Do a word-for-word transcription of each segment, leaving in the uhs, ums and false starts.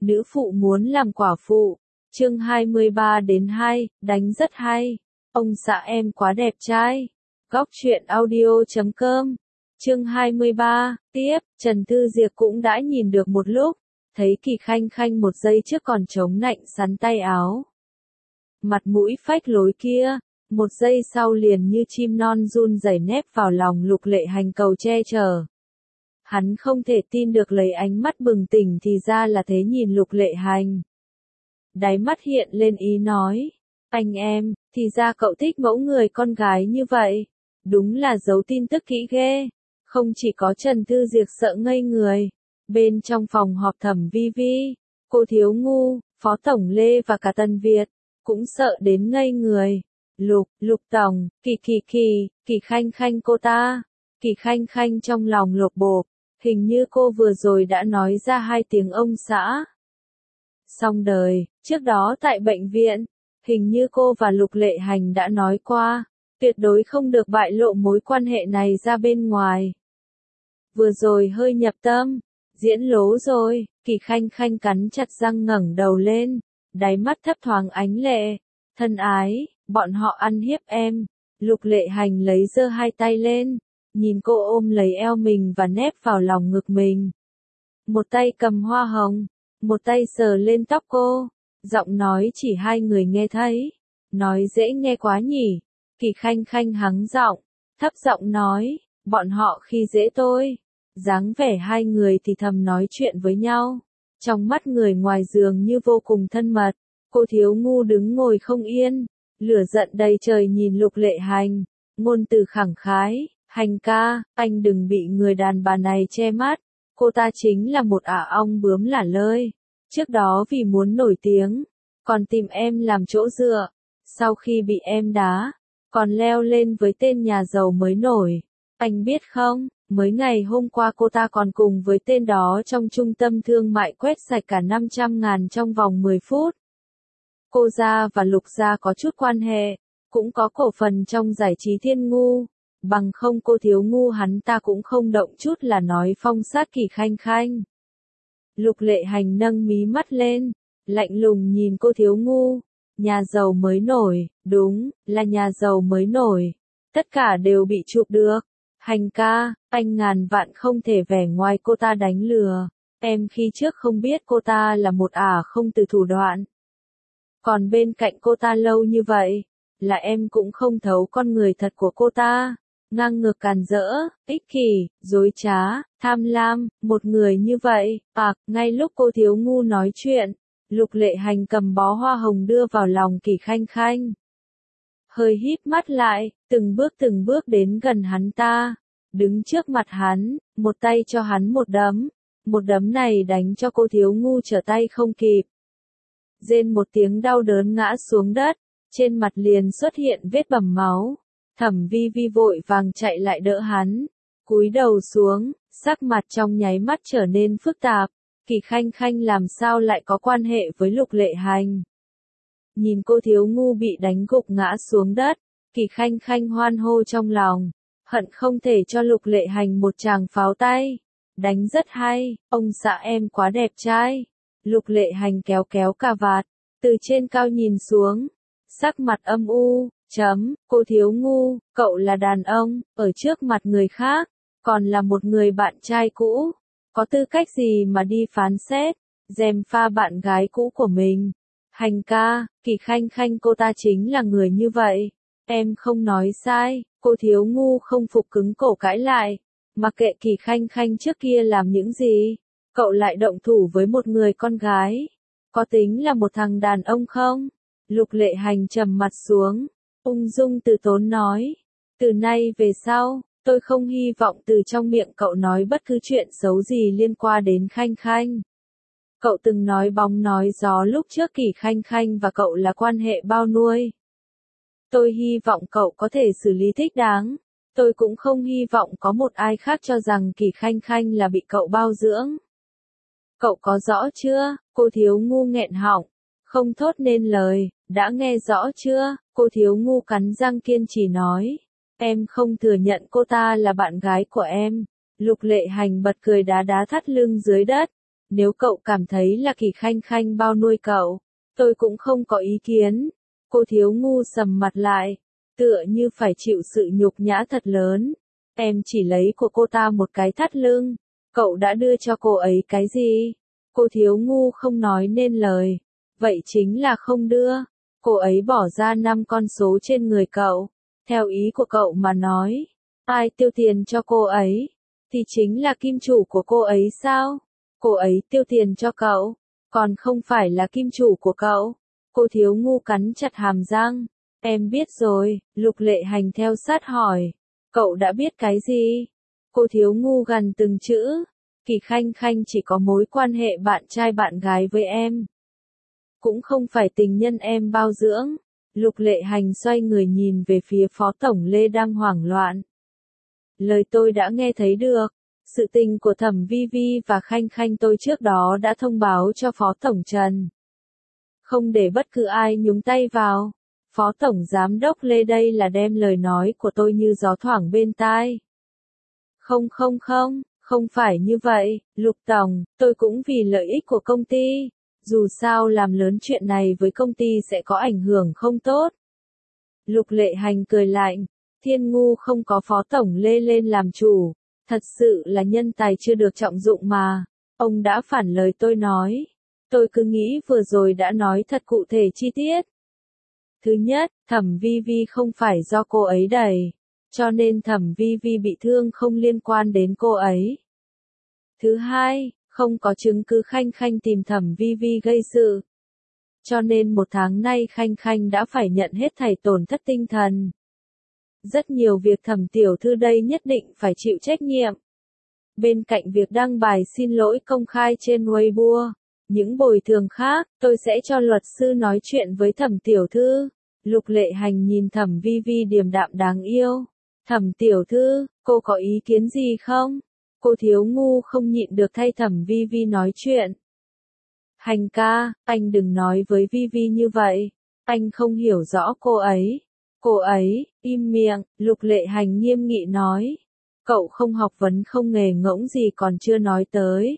nữ phụ muốn làm quả phụ. Chương hai mươi ba đến hai, đánh rất hay. Ông xã em quá đẹp trai. Góc truyện audio chấm com. Chương hai mươi ba, tiếp, Trần Thư Diệp cũng đã nhìn được một lúc, thấy Kỳ Khanh Khanh một giây trước còn chống nạnh sắn tay áo. Mặt mũi phách lối kia, một giây sau liền như chim non run rẩy nép vào lòng Lục Lệ Hành cầu che chở. Hắn không thể tin được lấy ánh mắt bừng tỉnh thì ra là thế nhìn Lục Lệ Hành. Đáy mắt hiện lên ý nói, anh em, thì ra cậu thích mẫu người con gái như vậy. Đúng là giấu tin tức kỹ ghê. Không chỉ có Trần Thư Diệp sợ ngây người. Bên trong phòng họp Thẩm Vi Vi, cô Thiếu Ngu, Phó Tổng Lê và cả Tân Việt, cũng sợ đến ngây người. Lục, Lục Tổng, Kỳ Kỳ Kỳ, Kỳ Khanh Khanh cô ta. Kỳ Khanh Khanh trong lòng lột bột, hình như cô vừa rồi đã nói ra hai tiếng ông xã. Xong đời, trước đó tại bệnh viện, hình như cô và Lục Lệ Hành đã nói qua, tuyệt đối không được bại lộ mối quan hệ này ra bên ngoài. Vừa rồi hơi nhập tâm, diễn lố rồi, Kỳ Khanh Khanh cắn chặt răng ngẩng đầu lên, đáy mắt thấp thoáng ánh lệ. Thân ái, bọn họ ăn hiếp em. Lục Lệ Hành lấy giơ hai tay lên, nhìn cô ôm lấy eo mình và nép vào lòng ngực mình. Một tay cầm hoa hồng, một tay sờ lên tóc cô, giọng nói chỉ hai người nghe thấy. Nói dễ nghe quá nhỉ. Kỳ Khanh Khanh hắng giọng, thấp giọng nói, bọn họ khi dễ tôi. Dáng vẻ hai người thì thầm nói chuyện với nhau, trong mắt người ngoài giường như vô cùng thân mật. Cô Thiếu Ngu đứng ngồi không yên, lửa giận đầy trời nhìn Lục Lệ Hành, ngôn từ khẳng khái, Hành ca, anh đừng bị người đàn bà này che mắt, cô ta chính là một ả ong bướm lả lơi, trước đó vì muốn nổi tiếng, còn tìm em làm chỗ dựa, sau khi bị em đá, còn leo lên với tên nhà giàu mới nổi, anh biết không, mới ngày hôm qua cô ta còn cùng với tên đó trong trung tâm thương mại quét sạch cả năm trăm ngàn trong vòng mười phút. Cô gia và Lục gia có chút quan hệ, cũng có cổ phần trong giải trí Thiên Ngu, bằng không cô Thiếu Ngu hắn ta cũng không động chút là nói phong sát Kỳ Khanh Khanh. Lục Lệ Hành nâng mí mắt lên, lạnh lùng nhìn cô Thiếu Ngu, nhà giàu mới nổi, đúng, là nhà giàu mới nổi, tất cả đều bị chụp được. Hành ca, anh ngàn vạn không thể vẻ ngoài cô ta đánh lừa, em khi trước không biết cô ta là một ả không từ thủ đoạn. Còn bên cạnh cô ta lâu như vậy, là em cũng không thấu con người thật của cô ta. Ngang ngược càn rỡ, ích kỷ, dối trá, tham lam, một người như vậy. À, ngay lúc cô Thiếu Ngu nói chuyện, Lục Lệ Hành cầm bó hoa hồng đưa vào lòng Kỳ Khanh Khanh. Hơi híp mắt lại, từng bước từng bước đến gần hắn ta, đứng trước mặt hắn, một tay cho hắn một đấm, một đấm này đánh cho cô Thiếu Ngu trở tay không kịp. Rên một tiếng đau đớn ngã xuống đất, trên mặt liền xuất hiện vết bầm máu. Thẩm Vi Vi vội vàng chạy lại đỡ hắn, cúi đầu xuống, sắc mặt trong nháy mắt trở nên phức tạp. Kỳ Khanh Khanh làm sao lại có quan hệ với Lục Lệ Hành? Nhìn cô Thiếu Ngu bị đánh gục ngã xuống đất, Kỳ Khanh Khanh hoan hô trong lòng, hận không thể cho Lục Lệ Hành một tràng pháo tay. Đánh rất hay, ông xã em quá đẹp trai. Lục Lệ Hành kéo kéo cà vạt, từ trên cao nhìn xuống, sắc mặt âm u, chấm, cô Thiếu Ngu, cậu là đàn ông, ở trước mặt người khác, còn là một người bạn trai cũ, có tư cách gì mà đi phán xét, gièm pha bạn gái cũ của mình. Hành ca, Kỳ Khanh Khanh cô ta chính là người như vậy, em không nói sai. Cô Thiếu Ngu không phục cứng cổ cãi lại, mặc kệ Kỳ Khanh Khanh trước kia làm những gì, cậu lại động thủ với một người con gái, có tính là một thằng đàn ông không? Lục Lệ Hành trầm mặt xuống, ung dung từ tốn nói, từ nay về sau, tôi không hy vọng từ trong miệng cậu nói bất cứ chuyện xấu gì liên quan đến Khanh Khanh. Cậu từng nói bóng nói gió lúc trước Kỳ Khanh Khanh và cậu là quan hệ bao nuôi. Tôi hy vọng cậu có thể xử lý thích đáng. Tôi cũng không hy vọng có một ai khác cho rằng Kỳ Khanh Khanh là bị cậu bao dưỡng. Cậu có rõ chưa? Cô Thiếu Ngu nghẹn họng, không thốt nên lời. Đã nghe rõ chưa? Cô Thiếu Ngu cắn răng kiên trì nói. Em không thừa nhận cô ta là bạn gái của em. Lục Lệ Hành bật cười đá đá thắt lưng dưới đất. Nếu cậu cảm thấy là Kỳ Khanh Khanh bao nuôi cậu, tôi cũng không có ý kiến. Cô Thiếu Ngu sầm mặt lại, tựa như phải chịu sự nhục nhã thật lớn. Em chỉ lấy của cô ta một cái thắt lưng, cậu đã đưa cho cô ấy cái gì? Cô Thiếu Ngu không nói nên lời. Vậy chính là không đưa. Cô ấy bỏ ra năm con số trên người cậu. Theo ý của cậu mà nói, ai tiêu tiền cho cô ấy, thì chính là kim chủ của cô ấy sao? Cô ấy tiêu tiền cho cậu, còn không phải là kim chủ của cậu. Cô Thiếu Ngu cắn chặt hàm răng. Em biết rồi, Lục Lệ Hành theo sát hỏi. Cậu đã biết cái gì? Cô Thiếu Ngu gằn từng chữ. Kỳ Khanh Khanh chỉ có mối quan hệ bạn trai bạn gái với em. Cũng không phải tình nhân em bao dưỡng. Lục Lệ Hành xoay người nhìn về phía Phó Tổng Lê đang hoảng loạn. Lời tôi đã nghe thấy được. Sự tình của Thẩm Vi Vi và Khanh Khanh tôi trước đó đã thông báo cho Phó Tổng Trần. Không để bất cứ ai nhúng tay vào. Phó Tổng Giám đốc Lê đây là đem lời nói của tôi như gió thoảng bên tai. Không không không, không phải như vậy, Lục Tổng, tôi cũng vì lợi ích của công ty. Dù sao làm lớn chuyện này với công ty sẽ có ảnh hưởng không tốt. Lục Lệ Hành cười lạnh, Thiên Ngu không có Phó Tổng Lê lên làm chủ. Thật sự là nhân tài chưa được trọng dụng mà. Ông đã phản lời tôi nói. Tôi cứ nghĩ vừa rồi đã nói thật cụ thể chi tiết. Thứ nhất, Thẩm Vi Vi không phải do cô ấy đẩy. Cho nên Thẩm Vi Vi bị thương không liên quan đến cô ấy. Thứ hai, không có chứng cứ Khanh Khanh tìm Thẩm Vi Vi gây sự. Cho nên một tháng nay Khanh Khanh đã phải nhận hết thảy tổn thất tinh thần. Rất nhiều việc Thẩm tiểu thư đây nhất định phải chịu trách nhiệm. Bên cạnh việc đăng bài xin lỗi công khai trên Weibo, những bồi thường khác, tôi sẽ cho luật sư nói chuyện với Thẩm tiểu thư. Lục Lệ Hành nhìn Thẩm Vi Vi điềm đạm đáng yêu. Thẩm tiểu thư, cô có ý kiến gì không? Cô Thiếu Ngu không nhịn được thay Thẩm Vi Vi nói chuyện. Hành ca, anh đừng nói với Vi Vi như vậy. Anh không hiểu rõ cô ấy. Cô ấy, im miệng, Lục Lệ Hành nghiêm nghị nói. Cậu không học vấn không nghề ngỗng gì còn chưa nói tới.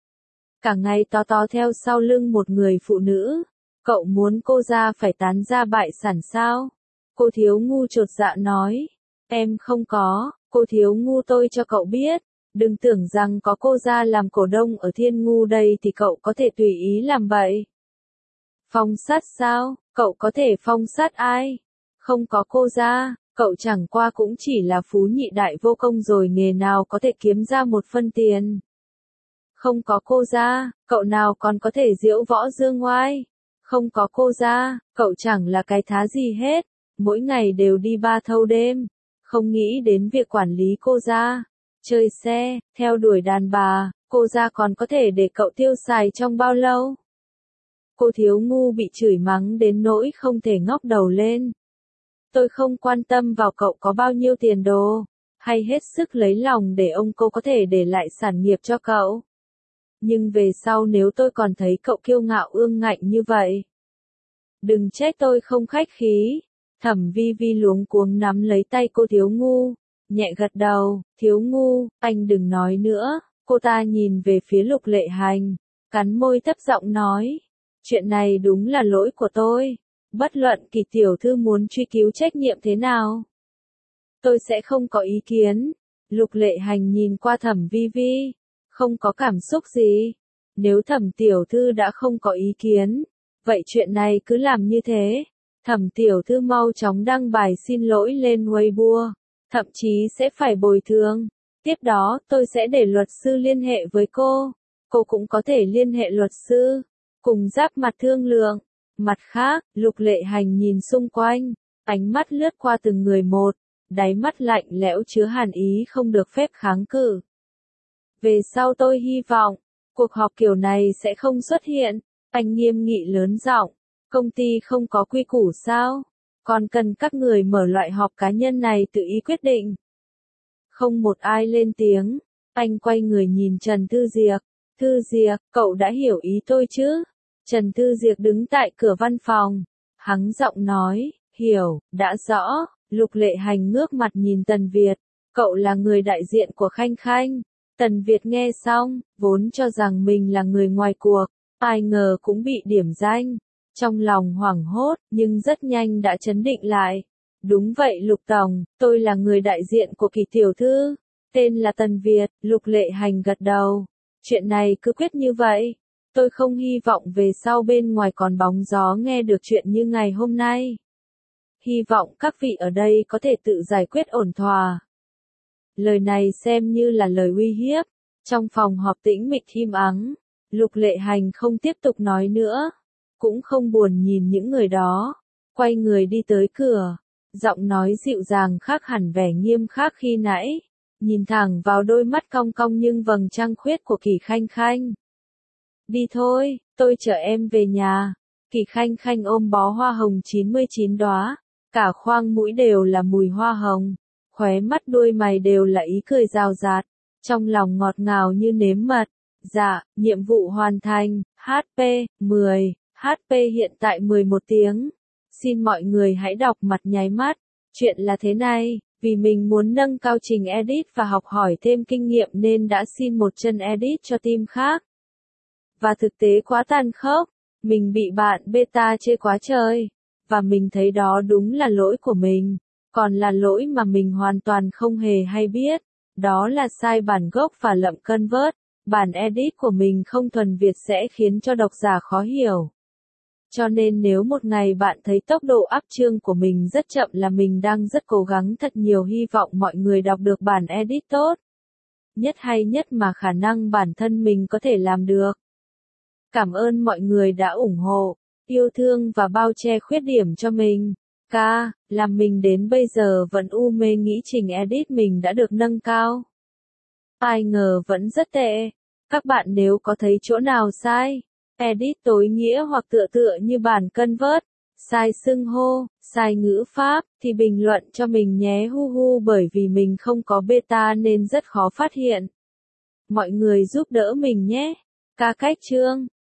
Cả ngày to to theo sau lưng một người phụ nữ. Cậu muốn cô ra phải tán ra bại sản sao? Cô Thiếu Ngu chột dạ nói. Em không có, cô Thiếu Ngu tôi cho cậu biết. Đừng tưởng rằng có cô ra làm cổ đông ở Thiên Ngu đây thì cậu có thể tùy ý làm vậy. Phong sát sao? Cậu có thể phong sát ai? Không có cô ra, cậu chẳng qua cũng chỉ là phú nhị đại vô công rồi nghề nào có thể kiếm ra một phân tiền. Không có cô ra, cậu nào còn có thể diễu võ dương ngoai. Không có cô ra, cậu chẳng là cái thá gì hết. Mỗi ngày đều đi ba thâu đêm. Không nghĩ đến việc quản lý cô ra. Chơi xe, theo đuổi đàn bà, cô ra còn có thể để cậu tiêu xài trong bao lâu? Cô Thiếu Ngu bị chửi mắng đến nỗi không thể ngóc đầu lên. Tôi không quan tâm vào cậu có bao nhiêu tiền đồ, hay hết sức lấy lòng để ông cô có thể để lại sản nghiệp cho cậu. Nhưng về sau nếu tôi còn thấy cậu kiêu ngạo ương ngạnh như vậy, đừng trách tôi không khách khí. Thẩm Vi Vi luống cuống nắm lấy tay cô Thiếu Ngu, nhẹ gật đầu. Thiếu Ngu, anh đừng nói nữa. Cô ta nhìn về phía Lục Lệ Hành, cắn môi thấp giọng nói. Chuyện này đúng là lỗi của tôi. Bất luận Kỳ tiểu thư muốn truy cứu trách nhiệm thế nào, tôi sẽ không có ý kiến. Lục Lệ Hành nhìn qua Thẩm Vi Vi, không có cảm xúc gì. Nếu Thẩm tiểu thư đã không có ý kiến, vậy chuyện này cứ làm như thế. Thẩm tiểu thư mau chóng đăng bài xin lỗi lên Weibo, thậm chí sẽ phải bồi thường. Tiếp đó, tôi sẽ để luật sư liên hệ với cô. Cô cũng có thể liên hệ luật sư, cùng giáp mặt thương lượng. Mặt khác, Lục Lệ Hành nhìn xung quanh, ánh mắt lướt qua từng người một, đáy mắt lạnh lẽo chứa hàn ý không được phép kháng cự. Về sau tôi hy vọng, cuộc họp kiểu này sẽ không xuất hiện. Anh nghiêm nghị lớn giọng, công ty không có quy củ sao? Còn cần các người mở loại họp cá nhân này tự ý quyết định. Không một ai lên tiếng, anh quay người nhìn Trần Thư Diệc. Thư Diệc, cậu đã hiểu ý tôi chứ? Trần Thư Diệc đứng tại cửa văn phòng, hắng giọng nói, hiểu, đã rõ. Lục Lệ Hành ngước mặt nhìn Tần Việt, cậu là người đại diện của Khanh Khanh, Tần Việt nghe xong, vốn cho rằng mình là người ngoài cuộc, ai ngờ cũng bị điểm danh. Trong lòng hoảng hốt, nhưng rất nhanh đã trấn định lại. Đúng vậy Lục Tổng, tôi là người đại diện của Kỳ tiểu thư, tên là Tần Việt. Lục Lệ Hành gật đầu. Chuyện này cứ quyết như vậy. Tôi không hy vọng về sau bên ngoài còn bóng gió nghe được chuyện như ngày hôm nay. Hy vọng các vị ở đây có thể tự giải quyết ổn thỏa. Lời này xem như là lời uy hiếp. Trong phòng họp tĩnh mịch im ắng, Lục Lệ Hành không tiếp tục nói nữa, cũng không buồn nhìn những người đó, quay người đi tới cửa, giọng nói dịu dàng khác hẳn vẻ nghiêm khắc khi nãy, nhìn thẳng vào đôi mắt cong cong nhưng vầng trăng khuyết của Kỳ Khanh Khanh. Đi thôi, tôi chở em về nhà. Kỳ Khanh Khanh ôm bó hoa hồng chín mươi chín đóa, cả khoang mũi đều là mùi hoa hồng, khóe mắt đuôi mày đều là ý cười rào rạt, trong lòng ngọt ngào như nếm mật. Dạ, nhiệm vụ hoàn thành, hát pê, mười, hát pê hiện tại mười một tiếng. Xin mọi người hãy đọc mặt nháy mắt. Chuyện là thế này, vì mình muốn nâng cao trình edit và học hỏi thêm kinh nghiệm nên đã xin một chân edit cho team khác. Và thực tế quá tàn khốc, mình bị bạn beta chê quá trời. Và mình thấy đó đúng là lỗi của mình, còn là lỗi mà mình hoàn toàn không hề hay biết. Đó là sai bản gốc và lậm convert. Bản edit của mình không thuần Việt sẽ khiến cho độc giả khó hiểu. Cho nên nếu một ngày bạn thấy tốc độ up chương của mình rất chậm là mình đang rất cố gắng thật nhiều, hy vọng mọi người đọc được bản edit tốt nhất hay nhất mà khả năng bản thân mình có thể làm được. Cảm ơn mọi người đã ủng hộ, yêu thương và bao che khuyết điểm cho mình. Ca, làm mình đến bây giờ vẫn u mê nghĩ trình edit mình đã được nâng cao. Ai ngờ vẫn rất tệ. Các bạn nếu có thấy chỗ nào sai, edit tối nghĩa hoặc tựa tựa như bản convert, sai xưng hô, sai ngữ pháp, thì bình luận cho mình nhé hu hu, bởi vì mình không có beta nên rất khó phát hiện. Mọi người giúp đỡ mình nhé. Ca cách chương.